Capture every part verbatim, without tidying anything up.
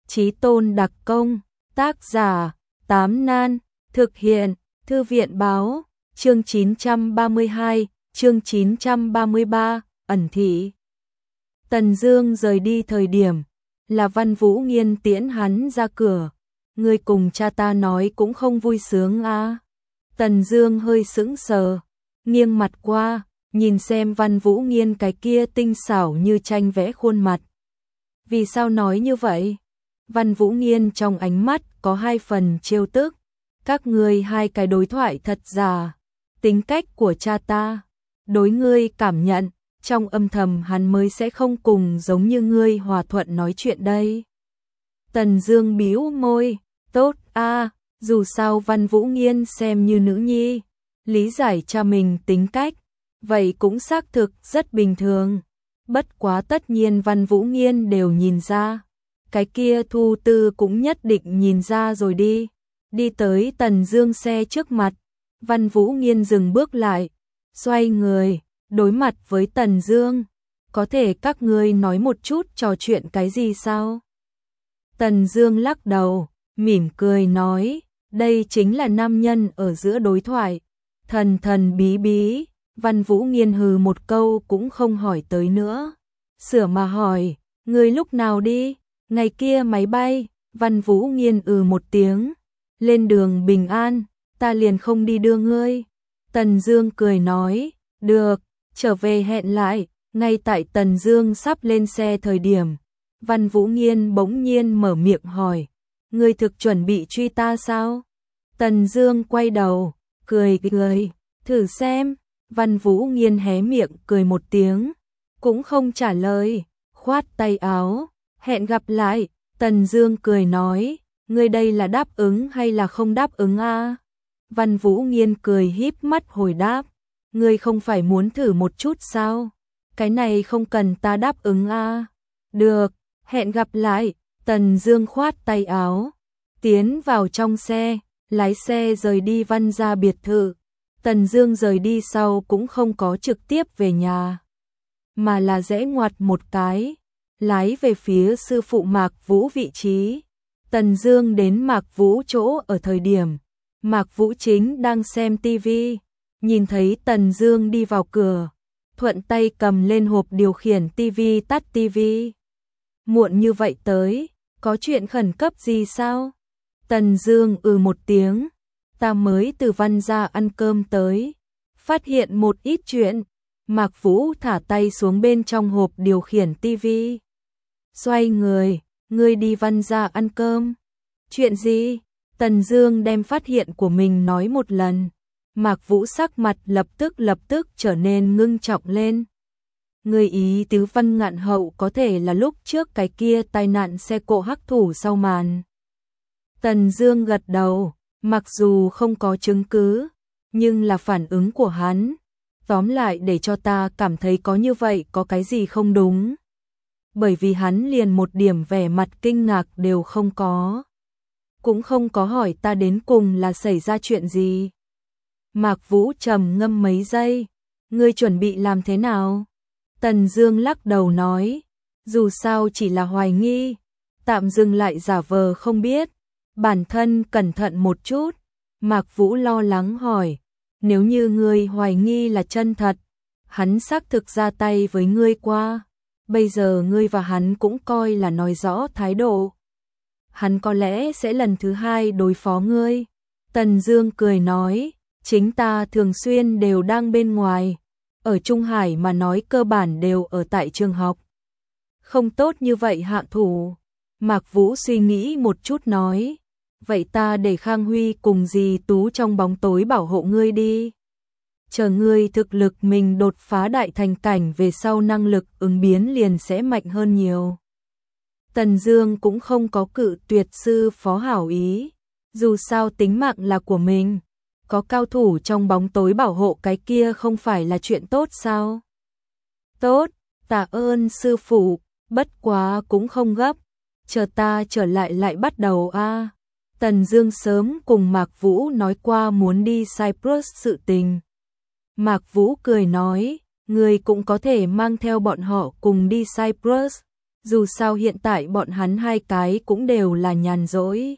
Chí Tôn đặc công, tác giả, Tám Nan, thực hiện, Thư viện báo, chương chín trăm ba mươi hai, chương chín trăm ba mươi ba, ẩn thị. Tần Dương rời đi thời điểm, là Văn Vũ Nghiên tiễn hắn ra cửa. Ngươi cùng cha ta nói cũng không vui sướng à. Tần Dương hơi sững sờ, nghiêng mặt qua, nhìn xem Văn Vũ Nghiên cái kia tinh xảo như tranh vẽ khuôn mặt. Vì sao nói như vậy? Văn Vũ Nghiên trong ánh mắt có hai phần trêu tức. Các ngươi hai cái đối thoại thật giả. Tính cách của cha ta, đối ngươi cảm nhận, trong âm thầm hắn mới sẽ không cùng giống như ngươi hòa thuận nói chuyện đây. Tần Dương bĩu môi, tốt a, dù sao Văn Vũ Nghiên xem như nữ nhi, lý giải cha mình tính cách, vậy cũng xác thực rất bình thường. Bất quá tất nhiên Văn Vũ Nghiên đều nhìn ra, cái kia Thu Tư cũng nhất định nhìn ra rồi đi. Đi tới Tần Dương xe trước mặt, Văn Vũ Nghiên dừng bước lại, xoay người, đối mặt với Tần Dương, có thể các ngươi nói một chút trò chuyện cái gì sao? Tần Dương lắc đầu, mỉm cười nói, đây chính là nam nhân ở giữa đối thoại, thần thần bí bí. Văn Vũ Nghiên hừ một câu cũng không hỏi tới nữa, sửa mà hỏi, ngươi lúc nào đi? Ngày kia máy bay. Văn Vũ Nghiên ừ một tiếng, lên đường bình an, ta liền không đi đưa ngươi. Tần Dương cười nói, được, trở về hẹn lại. Ngay tại Tần Dương sắp lên xe thời điểm, Văn Vũ Nghiên bỗng nhiên mở miệng hỏi, ngươi thực chuẩn bị truy ta sao? Tần Dương quay đầu, cười cười, thử xem. Văn Vũ Nghiên hé miệng cười một tiếng, cũng không trả lời, khoát tay áo, hẹn gặp lại. Tần Dương cười nói, ngươi đây là đáp ứng hay là không đáp ứng a? Văn Vũ Nghiên cười híp mắt hồi đáp, ngươi không phải muốn thử một chút sao? Cái này không cần ta đáp ứng a. Được, hẹn gặp lại. Tần Dương khoát tay áo, tiến vào trong xe, lái xe rời đi Văn gia biệt thự. Tần Dương rời đi sau cũng không có trực tiếp về nhà, mà là rẽ ngoặt một cái, lái về phía sư phụ Mạc Vũ vị trí. Tần Dương đến Mạc Vũ chỗ ở thời điểm, Mạc Vũ chính đang xem tivi, nhìn thấy Tần Dương đi vào cửa, thuận tay cầm lên hộp điều khiển tivi tắt tivi. Muộn như vậy tới, có chuyện khẩn cấp gì sao? Tần Dương ừ một tiếng, ta mới từ Văn gia ăn cơm tới, phát hiện một ít chuyện. Mạc Vũ thả tay xuống bên trong hộp điều khiển tivi, xoay người, ngươi đi Văn gia ăn cơm? Chuyện gì? Tần Dương đem phát hiện của mình nói một lần. Mạc Vũ sắc mặt lập tức lập tức trở nên ngưng trọng lên. Ngươi ý tứ Văn Ngạn Hậu có thể là lúc trước cái kia tai nạn xe cộ hắc thủ sau màn. Tần Dương gật đầu, mặc dù không có chứng cứ, nhưng là phản ứng của hắn, tóm lại để cho ta cảm thấy có như vậy có cái gì không đúng. Bởi vì hắn liền một điểm vẻ mặt kinh ngạc đều không có, cũng không có hỏi ta đến cùng là xảy ra chuyện gì. Mạc Vũ trầm ngâm mấy giây, ngươi chuẩn bị làm thế nào? Tần Dương lắc đầu nói, dù sao chỉ là hoài nghi, tạm dừng lại giả vờ không biết, bản thân cẩn thận một chút. Mạc Vũ lo lắng hỏi, nếu như ngươi hoài nghi là chân thật, hắn xác thực ra tay với ngươi qua, bây giờ ngươi và hắn cũng coi là nói rõ thái độ, hắn có lẽ sẽ lần thứ hai đối phó ngươi. Tần Dương cười nói, chính ta thường xuyên đều đang bên ngoài, ở Trung Hải mà nói cơ bản đều ở tại trường học, không tốt như vậy hạ thủ. Mạc Vũ suy nghĩ một chút nói, vậy ta để Khang Huy cùng dì Tú trong bóng tối bảo hộ ngươi đi. Chờ ngươi thực lực mình đột phá đại thành cảnh về sau, năng lực ứng biến liền sẽ mạnh hơn nhiều. Tần Dương cũng không có cự tuyệt sư phó hảo ý, dù sao tính mạng là của mình, có cao thủ trong bóng tối bảo hộ cái kia không phải là chuyện tốt sao? Tốt, tạ ơn sư phụ, bất quá cũng không gấp, chờ ta trở lại lại bắt đầu a. Tần Dương sớm cùng Mạc Vũ nói qua muốn đi Cyprus sự tình. Mạc Vũ cười nói, ngươi cũng có thể mang theo bọn họ cùng đi Cyprus. dù sao hiện tại bọn hắn hai cái cũng đều là nhàn rỗi.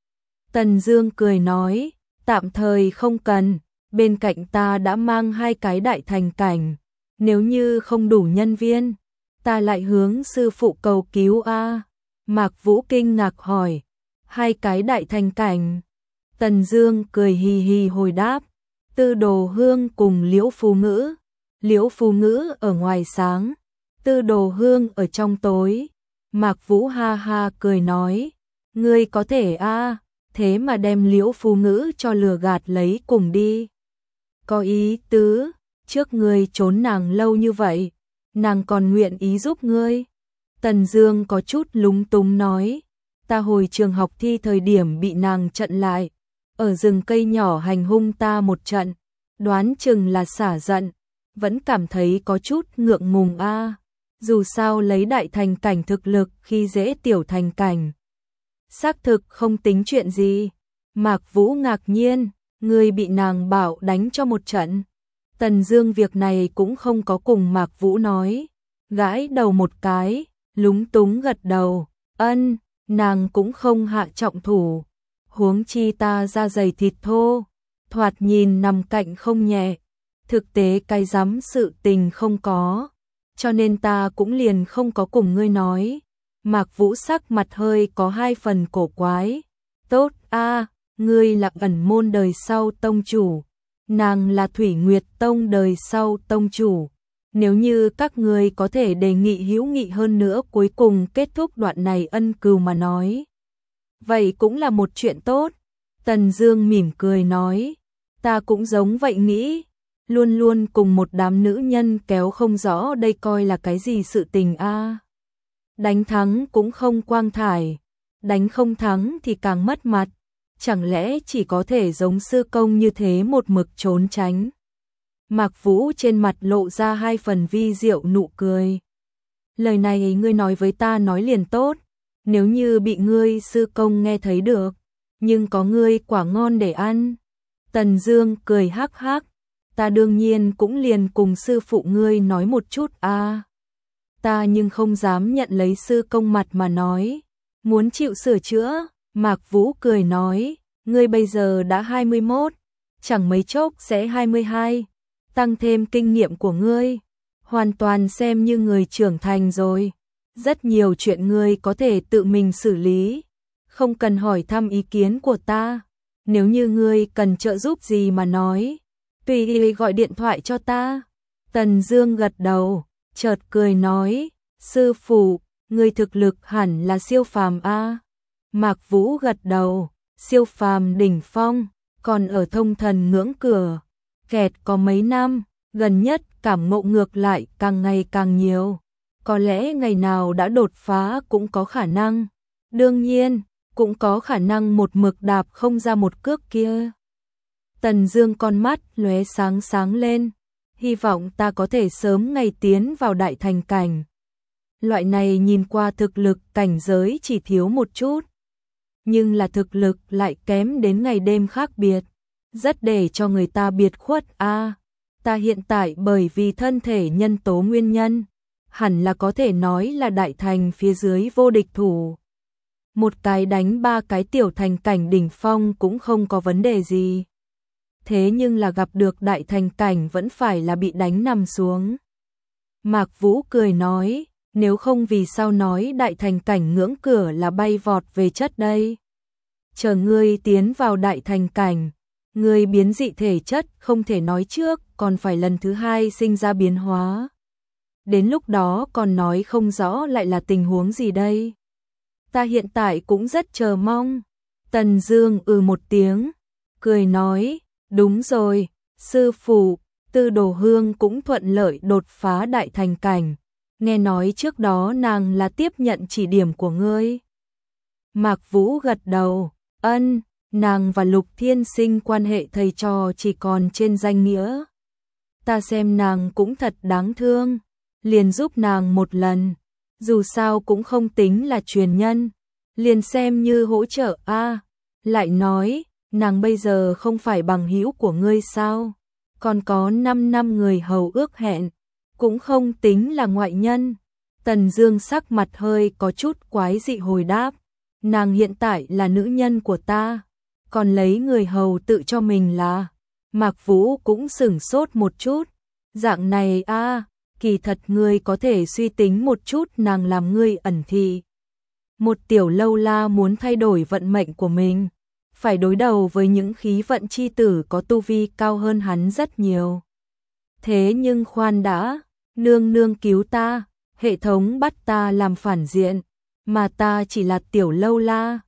Tần Dương cười nói, tạm thời không cần, bên cạnh ta đã mang hai cái đại thành cảnh, nếu như không đủ nhân viên, ta lại hướng sư phụ cầu cứu a. Mạc Vũ kinh ngạc hỏi, hai cái đại thành cảnh? Tần Dương cười hì hì hồi đáp, Tư Đồ Hương cùng Liễu Phù Ngữ. Liễu Phù Ngữ ở ngoài sáng, Tư Đồ Hương ở trong tối. Mạc Vũ ha ha cười nói, ngươi có thể a, thế mà đem Liễu Phù Ngữ cho lừa gạt lấy cùng đi. Có ý tứ, trước ngươi trốn nàng lâu như vậy, nàng còn nguyện ý giúp ngươi. Tần Dương có chút lúng túng nói, ta hồi trường học thi thời điểm bị nàng chặn lại, ở rừng cây nhỏ hành hung ta một trận, đoán chừng là xả giận, vẫn cảm thấy có chút ngượng ngùng a. Dù sao lấy đại thành cảnh thực lực khi dễ tiểu thành cảnh, xác thực không tính chuyện gì. Mạc Vũ ngạc nhiên, ngươi bị nàng bảo đánh cho một trận. Tần Dương việc này cũng không có cùng Mạc Vũ nói, gãi đầu một cái, lúng túng gật đầu, ân, nàng cũng không hạ trọng thủ, huống chi ta da dày thịt thô, thoạt nhìn nằm cạnh không nhẹ, thực tế cái dám sự tình không có, cho nên ta cũng liền không có cùng ngươi nói. Mạc Vũ sắc mặt hơi có hai phần cổ quái, tốt a, ngươi là ẩn môn đời sau tông chủ, nàng là Thủy Nguyệt Tông đời sau tông chủ. Nếu như các ngươi có thể đề nghị hữu nghị hơn nữa cuối cùng kết thúc đoạn này ân cừu mà nói, vậy cũng là một chuyện tốt. Tần Dương mỉm cười nói, ta cũng giống vậy nghĩ, luôn luôn cùng một đám nữ nhân kéo không rõ đây coi là cái gì sự tình a. Đánh thắng cũng không quang thải, đánh không thắng thì càng mất mặt, chẳng lẽ chỉ có thể giống sư công như thế một mực trốn tránh. Mạc Vũ trên mặt lộ ra hai phần vi diệu nụ cười. Lời này ngươi nói với ta nói liền tốt, nếu như bị ngươi sư công nghe thấy được, nhưng có ngươi quả ngon để ăn. Tần Dương cười hắc hắc, ta đương nhiên cũng liền cùng sư phụ ngươi nói một chút a. À, ta nhưng không dám nhận lấy sư công mặt mà nói, muốn chịu sửa chữa. Mạc Vũ cười nói, ngươi bây giờ đã hai mươi mốt, chẳng mấy chốc sẽ hai mươi hai. Tăng thêm kinh nghiệm của ngươi, hoàn toàn xem như người trưởng thành rồi. Rất nhiều chuyện ngươi có thể tự mình xử lý, không cần hỏi thăm ý kiến của ta. Nếu như ngươi cần trợ giúp gì mà nói, tùy ý gọi điện thoại cho ta. Tần Dương gật đầu, chợt cười nói, sư phụ, ngươi thực lực hẳn là siêu phàm a. Mạc Vũ gật đầu, siêu phàm đỉnh phong, còn ở thông thần ngưỡng cửa. Kẹt có mấy năm, gần nhất cảm ngộ ngược lại càng ngày càng nhiều. Có lẽ ngày nào đã đột phá cũng có khả năng. Đương nhiên, cũng có khả năng một mực đạp không ra một cước kia. Tần Dương con mắt lóe sáng sáng lên, hy vọng ta có thể sớm ngày tiến vào đại thành cảnh. Loại này nhìn qua thực lực cảnh giới chỉ thiếu một chút, nhưng là thực lực lại kém đến ngày đêm khác biệt, rất để cho người ta biệt khuất a. À, ta hiện tại bởi vì thân thể nhân tố nguyên nhân, hẳn là có thể nói là đại thành phía dưới vô địch thủ. Một cái đánh ba cái tiểu thành cảnh đỉnh phong cũng không có vấn đề gì. Thế nhưng là gặp được đại thành cảnh vẫn phải là bị đánh nằm xuống. Mạc Vũ cười nói, nếu không vì sao nói đại thành cảnh ngưỡng cửa là bay vọt về chất đây. Chờ ngươi tiến vào đại thành cảnh, ngươi biến dị thể chất không thể nói trước, còn phải lần thứ hai sinh ra biến hóa. Đến lúc đó còn nói không rõ lại là tình huống gì đây. Ta hiện tại cũng rất chờ mong. Tần Dương ừ một tiếng, cười nói, đúng rồi, sư phụ, Tư Đồ Hương cũng thuận lợi đột phá đại thành cảnh. Nghe nói trước đó nàng là tiếp nhận chỉ điểm của ngươi. Mạc Vũ gật đầu, ân, nàng và Lục Thiên Sinh quan hệ thầy trò chỉ còn trên danh nghĩa. Ta xem nàng cũng thật đáng thương, liền giúp nàng một lần, dù sao cũng không tính là truyền nhân, liền xem như hỗ trợ a. À, lại nói, nàng bây giờ không phải bằng hữu của ngươi sao? Còn có năm năm người hầu ước hẹn, cũng không tính là ngoại nhân. Tần Dương sắc mặt hơi có chút quái dị hồi đáp, nàng hiện tại là nữ nhân của ta, còn lấy người hầu tự cho mình là. Mạc Vũ cũng sửng sốt một chút, dạng này a, kỳ thật ngươi có thể suy tính một chút, nàng làm ngươi ẩn thị. Một tiểu lâu la muốn thay đổi vận mệnh của mình, phải đối đầu với những khí vận chi tử có tu vi cao hơn hắn rất nhiều. Thế nhưng khoan đã, nương nương cứu ta, hệ thống bắt ta làm phản diện, mà ta chỉ là tiểu lâu la,